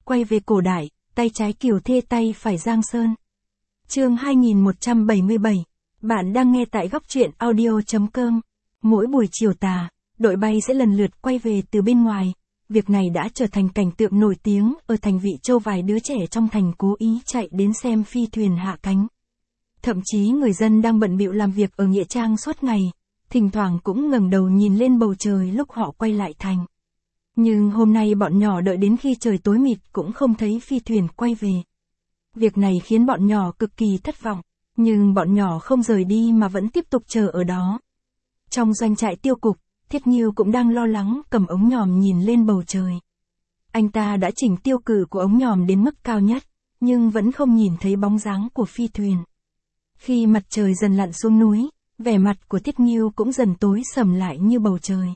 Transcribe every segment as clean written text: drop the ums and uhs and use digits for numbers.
quay về cổ đại, tay trái Kiều Thê tay phải Giang Sơn. Chương 2177. Bạn đang nghe tại góc truyện audio.com. Mỗi buổi chiều tà, đội bay sẽ lần lượt quay về từ bên ngoài. Việc này đã trở thành cảnh tượng nổi tiếng ở thành Vị Châu, vài đứa trẻ trong thành cố ý chạy đến xem phi thuyền hạ cánh. Thậm chí người dân đang bận bịu làm việc ở nghĩa trang suốt ngày, thỉnh thoảng cũng ngẩng đầu nhìn lên bầu trời lúc họ quay lại thành. Nhưng hôm nay bọn nhỏ đợi đến khi trời tối mịt cũng không thấy phi thuyền quay về. Việc này khiến bọn nhỏ cực kỳ thất vọng, nhưng bọn nhỏ không rời đi mà vẫn tiếp tục chờ ở đó. Trong doanh trại tiêu cục, Thiết Nghiêu cũng đang lo lắng cầm ống nhòm nhìn lên bầu trời. Anh ta đã chỉnh tiêu cự của ống nhòm đến mức cao nhất, nhưng vẫn không nhìn thấy bóng dáng của phi thuyền. Khi mặt trời dần lặn xuống núi, vẻ mặt của Thiết Nghiêu cũng dần tối sầm lại như bầu trời.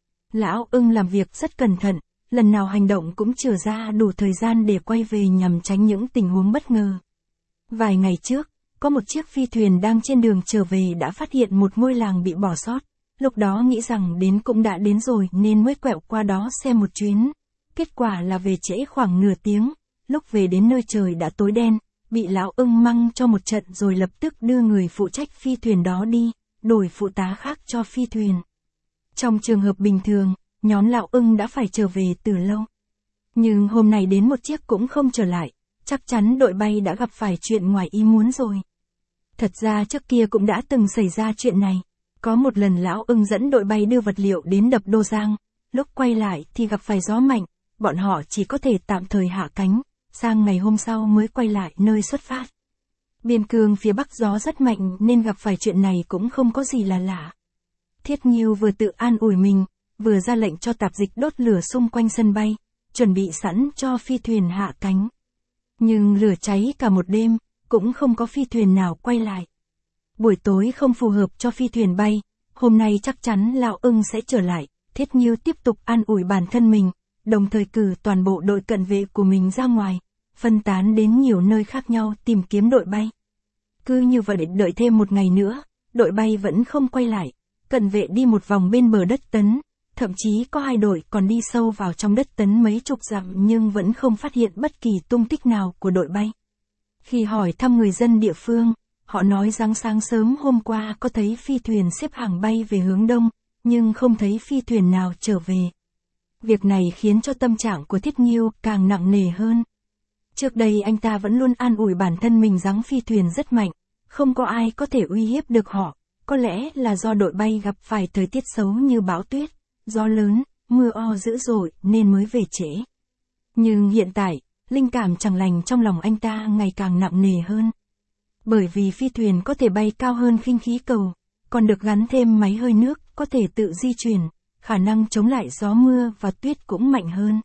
Lão Ưng làm việc rất cẩn thận, lần nào hành động cũng chừa ra đủ thời gian để quay về nhằm tránh những tình huống bất ngờ. Vài ngày trước, có một chiếc phi thuyền đang trên đường trở về đã phát hiện một ngôi làng bị bỏ sót. Lúc đó nghĩ rằng đến cũng đã đến rồi nên mới quẹo qua đó xem một chuyến. Kết quả là về trễ khoảng nửa tiếng, lúc về đến nơi trời đã tối đen, bị Lão Ưng măng cho một trận rồi lập tức đưa người phụ trách phi thuyền đó đi, đổi phụ tá khác cho phi thuyền. Trong trường hợp bình thường, nhóm Lão Ưng đã phải trở về từ lâu. Nhưng hôm nay đến một chiếc cũng không trở lại, chắc chắn đội bay đã gặp phải chuyện ngoài ý muốn rồi. Thật ra trước kia cũng đã từng xảy ra chuyện này. Có một lần Lão Ưng dẫn đội bay đưa vật liệu đến đập Đô Giang, lúc quay lại thì gặp phải gió mạnh, bọn họ chỉ có thể tạm thời hạ cánh, sang ngày hôm sau mới quay lại nơi xuất phát. Biên cương phía Bắc gió rất mạnh nên gặp phải chuyện này cũng không có gì là lạ. Thiết Nghiêu vừa tự an ủi mình, vừa ra lệnh cho tạp dịch đốt lửa xung quanh sân bay, chuẩn bị sẵn cho phi thuyền hạ cánh. Nhưng lửa cháy cả một đêm, cũng không có phi thuyền nào quay lại. Buổi tối không phù hợp cho phi thuyền bay, hôm nay chắc chắn Lão Ưng sẽ trở lại. Thiết Nghiêu tiếp tục an ủi bản thân mình, đồng thời cử toàn bộ đội cận vệ của mình ra ngoài, phân tán đến nhiều nơi khác nhau tìm kiếm đội bay. Cứ như vậy đợi thêm một ngày nữa, đội bay vẫn không quay lại, cận vệ đi một vòng bên bờ đất Tấn, thậm chí có hai đội còn đi sâu vào trong đất Tấn mấy chục dặm nhưng vẫn không phát hiện bất kỳ tung tích nào của đội bay. Khi hỏi thăm người dân địa phương, họ nói rằng sáng sớm hôm qua có thấy phi thuyền xếp hàng bay về hướng đông, nhưng không thấy phi thuyền nào trở về. Việc này khiến cho tâm trạng của Thiết Nghiêu càng nặng nề hơn. Trước đây anh ta vẫn luôn an ủi bản thân mình rằng phi thuyền rất mạnh, không có ai có thể uy hiếp được họ, có lẽ là do đội bay gặp phải thời tiết xấu như bão tuyết, gió lớn, mưa o dữ dội nên mới về trễ. Nhưng hiện tại, linh cảm chẳng lành trong lòng anh ta ngày càng nặng nề hơn. Bởi vì phi thuyền có thể bay cao hơn khinh khí cầu, còn được gắn thêm máy hơi nước, có thể tự di chuyển, khả năng chống lại gió mưa và tuyết cũng mạnh hơn.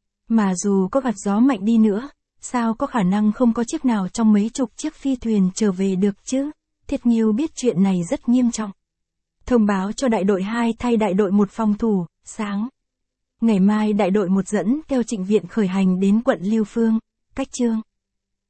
Mà dù có gặt gió mạnh đi nữa, sao có khả năng không có chiếc nào trong mấy chục chiếc phi thuyền trở về được chứ? Thiết Nghiêu biết chuyện này rất nghiêm trọng. Thông báo cho đại đội 2 thay đại đội 1 phòng thủ, sáng. Ngày mai đại đội 1 dẫn theo Trịnh Viện khởi hành đến quận Lưu Phương, cách Chương.